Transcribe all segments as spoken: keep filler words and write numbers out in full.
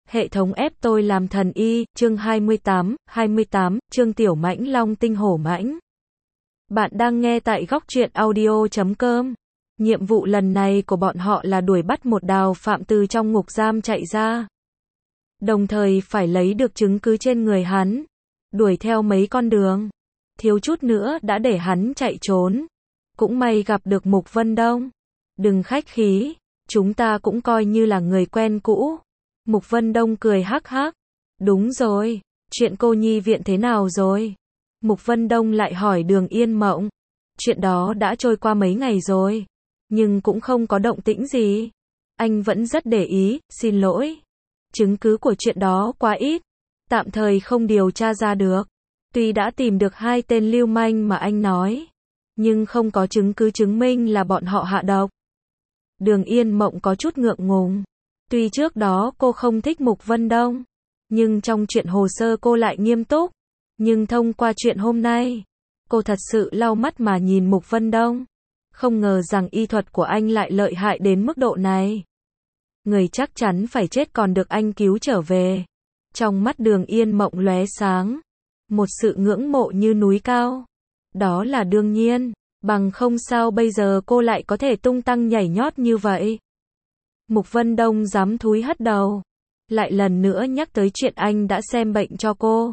Hệ thống ép tôi làm thần y, chương hai mươi tám, hai mươi tám, chương Tiểu Mãnh Long tinh hổ mãnh. Bạn đang nghe tại góc truyện audio chấm com. Nhiệm vụ lần này của bọn họ là đuổi bắt một đào phạm từ trong ngục giam chạy ra. Đồng thời phải lấy được chứng cứ trên người hắn. Đuổi theo mấy con đường. Thiếu chút nữa đã để hắn chạy trốn. Cũng may gặp được Mục Vân Đông. Đừng khách khí, chúng ta cũng coi như là người quen cũ. Mục Vân Đông cười hắc hắc. Đúng rồi, chuyện cô nhi viện thế nào rồi? Mục Vân Đông lại hỏi Đường Yên Mộng. Chuyện đó đã trôi qua mấy ngày rồi, nhưng cũng không có động tĩnh gì. Anh vẫn rất để ý, xin lỗi. Chứng cứ của chuyện đó quá ít, tạm thời không điều tra ra được. Tuy đã tìm được hai tên lưu manh mà anh nói, nhưng không có chứng cứ chứng minh là bọn họ hạ độc. Đường Yên Mộng có chút ngượng ngùng. Tuy trước đó cô không thích Mục Vân Đông, nhưng trong chuyện hồ sơ cô lại nghiêm túc. Nhưng thông qua chuyện hôm nay, cô thật sự lau mắt mà nhìn Mục Vân Đông. Không ngờ rằng y thuật của anh lại lợi hại đến mức độ này. Người chắc chắn phải chết còn được anh cứu trở về. Trong mắt Đường Yên Mộng lóe sáng một sự ngưỡng mộ như núi cao. Đó là đương nhiên, bằng không sao bây giờ cô lại có thể tung tăng nhảy nhót như vậy. Mục Vân Đông dám thúi hất đầu, lại lần nữa nhắc tới chuyện anh đã xem bệnh cho cô.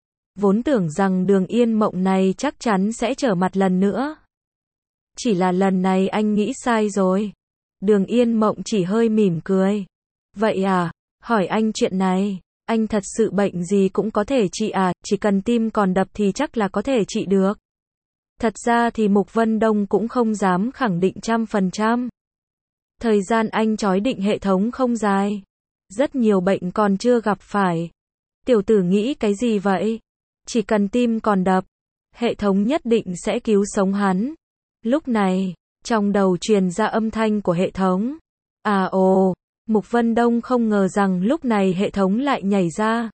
Vốn tưởng rằng Đường Yên Mộng này chắc chắn sẽ trở mặt lần nữa. Chỉ là lần này anh nghĩ sai rồi. Đường Yên Mộng chỉ hơi mỉm cười. Vậy à, hỏi anh chuyện này, anh thật sự bệnh gì cũng có thể trị à, chỉ cần tim còn đập thì chắc là có thể trị được. Thật ra thì Mục Vân Đông cũng không dám khẳng định trăm phần trăm. Thời gian anh chói định hệ thống không dài. Rất nhiều bệnh còn chưa gặp phải. Tiểu tử nghĩ cái gì vậy? Chỉ cần tim còn đập, hệ thống nhất định sẽ cứu sống hắn. Lúc này, trong đầu truyền ra âm thanh của hệ thống. À ồ, Mục Vân Đông không ngờ rằng lúc này hệ thống lại nhảy ra.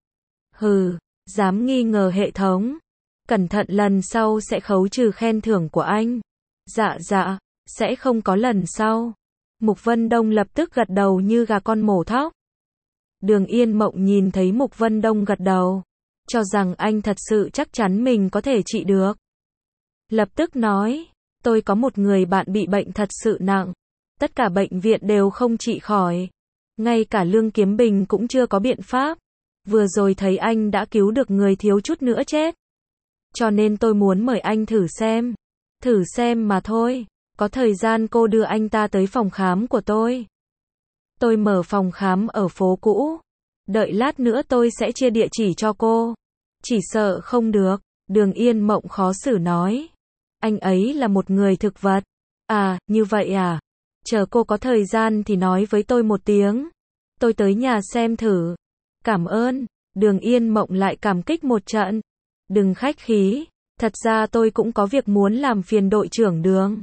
Hừ, dám nghi ngờ hệ thống. Cẩn thận lần sau sẽ khấu trừ khen thưởng của anh. Dạ dạ, sẽ không có lần sau. Mục Vân Đông lập tức gật đầu như gà con mổ thóc. Đường Yên Mộng nhìn thấy Mục Vân Đông gật đầu, cho rằng anh thật sự chắc chắn mình có thể trị được. Lập tức nói, tôi có một người bạn bị bệnh thật sự nặng. Tất cả bệnh viện đều không trị khỏi. Ngay cả Lương Kiếm Bình cũng chưa có biện pháp. Vừa rồi thấy anh đã cứu được người thiếu chút nữa chết. Cho nên tôi muốn mời anh thử xem. Thử xem mà thôi. Có thời gian cô đưa anh ta tới phòng khám của tôi. Tôi mở phòng khám ở phố cũ. Đợi lát nữa tôi sẽ chia địa chỉ cho cô. Chỉ sợ không được. Đường Yên Mộng khó xử nói. Anh ấy là một người thực vật. À, như vậy à? Chờ cô có thời gian thì nói với tôi một tiếng. Tôi tới nhà xem thử. Cảm ơn. Đường Yên Mộng lại cảm kích một trận. Đừng khách khí. Thật ra tôi cũng có việc muốn làm phiền đội trưởng Đường.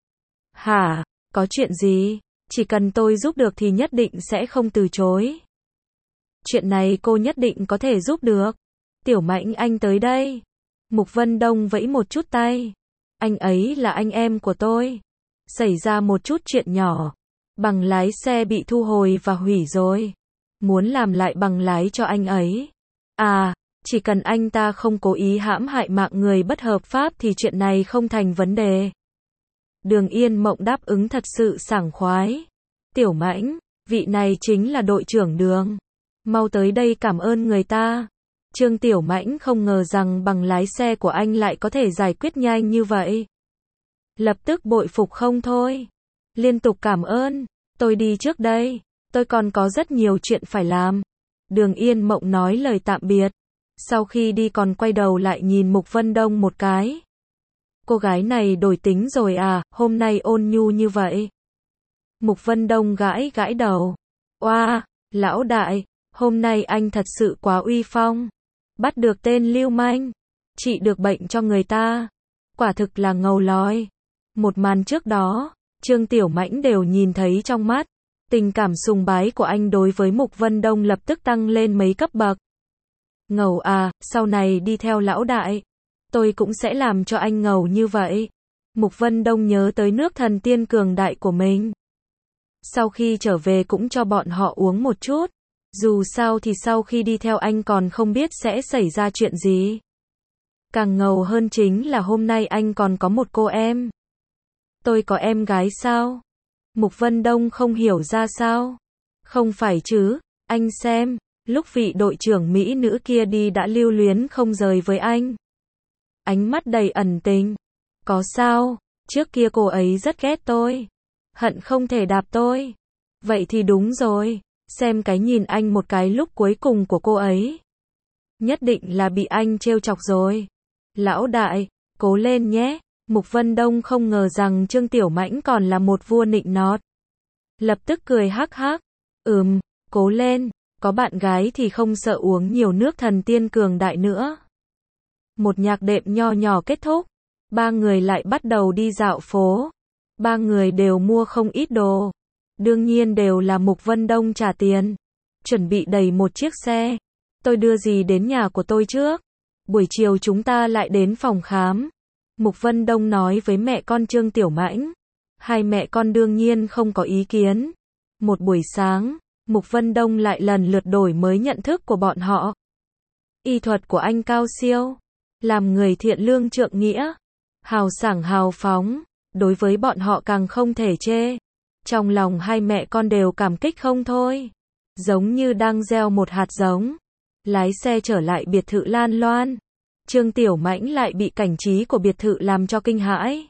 Hả? Có chuyện gì? Chỉ cần tôi giúp được thì nhất định sẽ không từ chối. Chuyện này cô nhất định có thể giúp được. Tiểu Mãnh anh tới đây. Mục Vân Đông vẫy một chút tay. Anh ấy là anh em của tôi. Xảy ra một chút chuyện nhỏ. Bằng lái xe bị thu hồi và hủy rồi. Muốn làm lại bằng lái cho anh ấy. À, chỉ cần anh ta không cố ý hãm hại mạng người bất hợp pháp thì chuyện này không thành vấn đề. Đường Yên Mộng đáp ứng thật sự sảng khoái. Tiểu Mãnh, vị này chính là đội trưởng Đường. Mau tới đây cảm ơn người ta. Trương Tiểu Mãnh không ngờ rằng bằng lái xe của anh lại có thể giải quyết nhanh như vậy. Lập tức bội phục không thôi. Liên tục cảm ơn. Tôi đi trước đây. Tôi còn có rất nhiều chuyện phải làm. Đường Yên Mộng nói lời tạm biệt. Sau khi đi còn quay đầu lại nhìn Mục Vân Đông một cái. Cô gái này đổi tính rồi à, hôm nay ôn nhu như vậy. Mục Vân Đông gãi gãi đầu. Oa, wow, lão đại, hôm nay anh thật sự quá uy phong. Bắt được tên lưu manh, trị được bệnh cho người ta. Quả thực là ngầu lòi. Một màn trước đó, Trương Tiểu Mãnh đều nhìn thấy trong mắt. Tình cảm sùng bái của anh đối với Mục Vân Đông lập tức tăng lên mấy cấp bậc. Ngầu à, sau này đi theo lão đại. Tôi cũng sẽ làm cho anh ngầu như vậy. Mục Vân Đông nhớ tới nước thần tiên cường đại của mình. Sau khi trở về cũng cho bọn họ uống một chút. Dù sao thì sau khi đi theo anh còn không biết sẽ xảy ra chuyện gì. Càng ngầu hơn chính là hôm nay anh còn có một cô em. Tôi có em gái sao? Mục Vân Đông không hiểu ra sao. Không phải chứ, anh xem, lúc vị đội trưởng Mỹ nữ kia đi đã lưu luyến không rời với anh. Ánh mắt đầy ẩn tình. Có sao, trước kia cô ấy rất ghét tôi. Hận không thể đạp tôi. Vậy thì đúng rồi, xem cái nhìn anh một cái lúc cuối cùng của cô ấy. Nhất định là bị anh trêu chọc rồi. Lão đại, cố lên nhé. Mục Vân Đông không ngờ rằng Trương Tiểu Mãnh còn là một vua nịnh nọt. Lập tức cười hắc hắc. Ừm, cố lên, có bạn gái thì không sợ uống nhiều nước thần tiên cường đại nữa. Một nhạc đệm nho nhỏ kết thúc. Ba người lại bắt đầu đi dạo phố. Ba người đều mua không ít đồ. Đương nhiên đều là Mục Vân Đông trả tiền. Chuẩn bị đầy một chiếc xe. Tôi đưa gì đến nhà của tôi trước. Buổi chiều chúng ta lại đến phòng khám. Mục Vân Đông nói với mẹ con Trương Tiểu Mãnh. Hai mẹ con đương nhiên không có ý kiến. Một buổi sáng, Mục Vân Đông lại lần lượt đổi mới nhận thức của bọn họ. Y thuật của anh cao siêu. Làm người thiện lương trượng nghĩa. Hào sảng hào phóng. Đối với bọn họ càng không thể chê. Trong lòng hai mẹ con đều cảm kích không thôi. Giống như đang gieo một hạt giống. Lái xe trở lại biệt thự Lan Loan. Trương Tiểu Mãnh lại bị cảnh trí của biệt thự làm cho kinh hãi.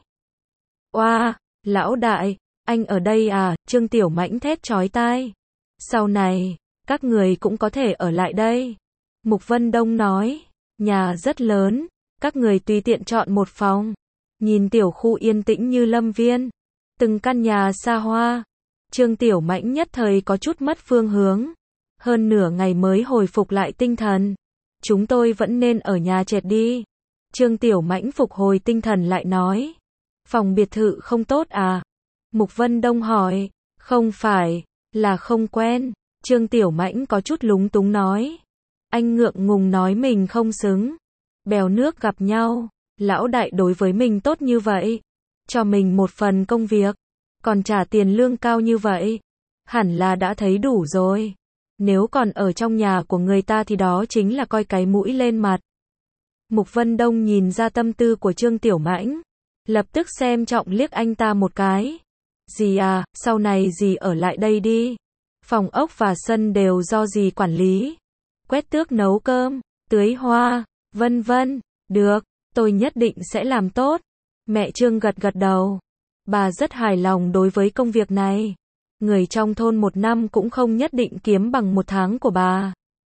Oa, lão đại, anh ở đây à? Trương Tiểu Mãnh thét chói tai. Sau này, các người cũng có thể ở lại đây. Mục Vân Đông nói, nhà rất lớn, các người tùy tiện chọn một phòng. Nhìn tiểu khu yên tĩnh như lâm viên. Từng căn nhà xa hoa. Trương Tiểu Mãnh nhất thời có chút mất phương hướng. Hơn nửa ngày mới hồi phục lại tinh thần. Chúng tôi vẫn nên ở nhà trệt đi. Trương Tiểu Mãnh phục hồi tinh thần lại nói. Phòng biệt thự không tốt à? Mục Vân Đông hỏi. Không phải, là không quen. Trương Tiểu Mãnh có chút lúng túng nói. Anh ngượng ngùng nói mình không xứng. Bèo nước gặp nhau. Lão đại đối với mình tốt như vậy. Cho mình một phần công việc. Còn trả tiền lương cao như vậy. Hẳn là đã thấy đủ rồi. Nếu còn ở trong nhà của người ta thì đó chính là coi cái mũi lên mặt. Mục Vân Đông nhìn ra tâm tư của Trương Tiểu Mãnh. Lập tức xem trọng liếc anh ta một cái. Dì à, sau này dì ở lại đây đi. Phòng ốc và sân đều do dì quản lý. Quét tước nấu cơm, tưới hoa, vân vân. Được, tôi nhất định sẽ làm tốt. Mẹ Trương gật gật đầu. Bà rất hài lòng đối với công việc này. Người trong thôn một năm cũng không nhất định kiếm bằng một tháng của bà.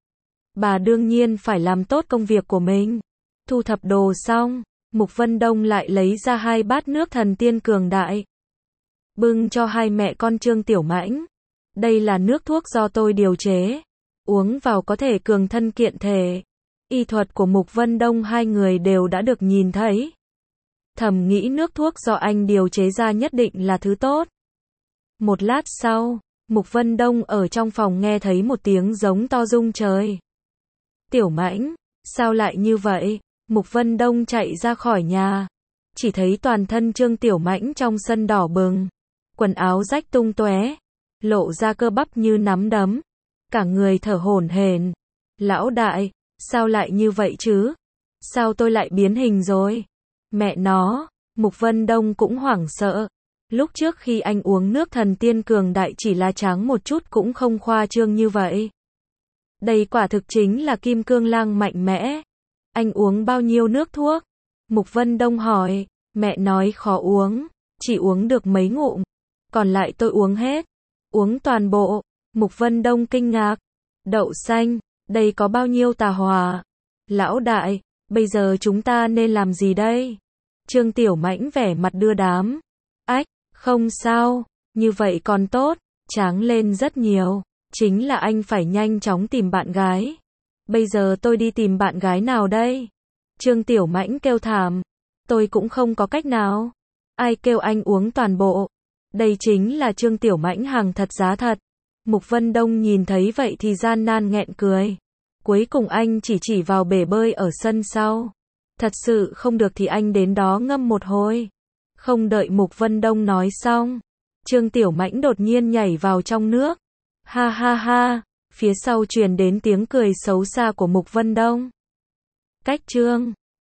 Bà đương nhiên phải làm tốt công việc của mình. Thu thập đồ xong, Mục Vân Đông lại lấy ra hai bát nước thần tiên cường đại. Bưng cho hai mẹ con Trương Tiểu Mãnh. Đây là nước thuốc do tôi điều chế. Uống vào có thể cường thân kiện thể. Y thuật của Mục Vân Đông hai người đều đã được nhìn thấy. Thầm nghĩ nước thuốc do anh điều chế ra nhất định là thứ tốt. Một lát sau, Mục Vân Đông ở trong phòng nghe thấy một tiếng giống to rung trời. Tiểu Mãnh, sao lại như vậy? Mục Vân Đông chạy ra khỏi nhà. Chỉ thấy toàn thân Trương Tiểu Mãnh trong sân đỏ bừng. Quần áo rách tung tóe, lộ ra cơ bắp như nắm đấm. Cả người thở hổn hển. Lão đại, sao lại như vậy chứ? Sao tôi lại biến hình rồi? Mẹ nó, Mục Vân Đông cũng hoảng sợ. Lúc trước khi anh uống nước thần tiên cường đại chỉ là tráng một chút cũng không khoa trương như vậy. Đây quả thực chính là kim cương lang mạnh mẽ. Anh uống bao nhiêu nước thuốc? Mục Vân Đông hỏi. Mẹ nói khó uống, chỉ uống được mấy ngụm. Còn lại tôi uống hết. Uống toàn bộ. Mục Vân Đông kinh ngạc. Đậu xanh, đây có bao nhiêu tà hỏa? Lão đại, bây giờ chúng ta nên làm gì đây? Trương Tiểu Mãnh vẻ mặt đưa đám. Ách, không sao, như vậy còn tốt, tráng lên rất nhiều. Chính là anh phải nhanh chóng tìm bạn gái. Bây giờ tôi đi tìm bạn gái nào đây? Trương Tiểu Mãnh kêu thảm. Tôi cũng không có cách nào. Ai kêu anh uống toàn bộ? Đây chính là Trương Tiểu Mãnh hàng thật giá thật. Mục Vân Đông nhìn thấy vậy thì gian nan nghẹn cười. Cuối cùng anh chỉ chỉ vào bể bơi ở sân sau. Thật sự không được thì anh đến đó ngâm một hồi. Không đợi Mục Vân Đông nói xong, Trương Tiểu Mãnh đột nhiên nhảy vào trong nước. Ha ha ha, phía sau truyền đến tiếng cười xấu xa của Mục Vân Đông. Cách chương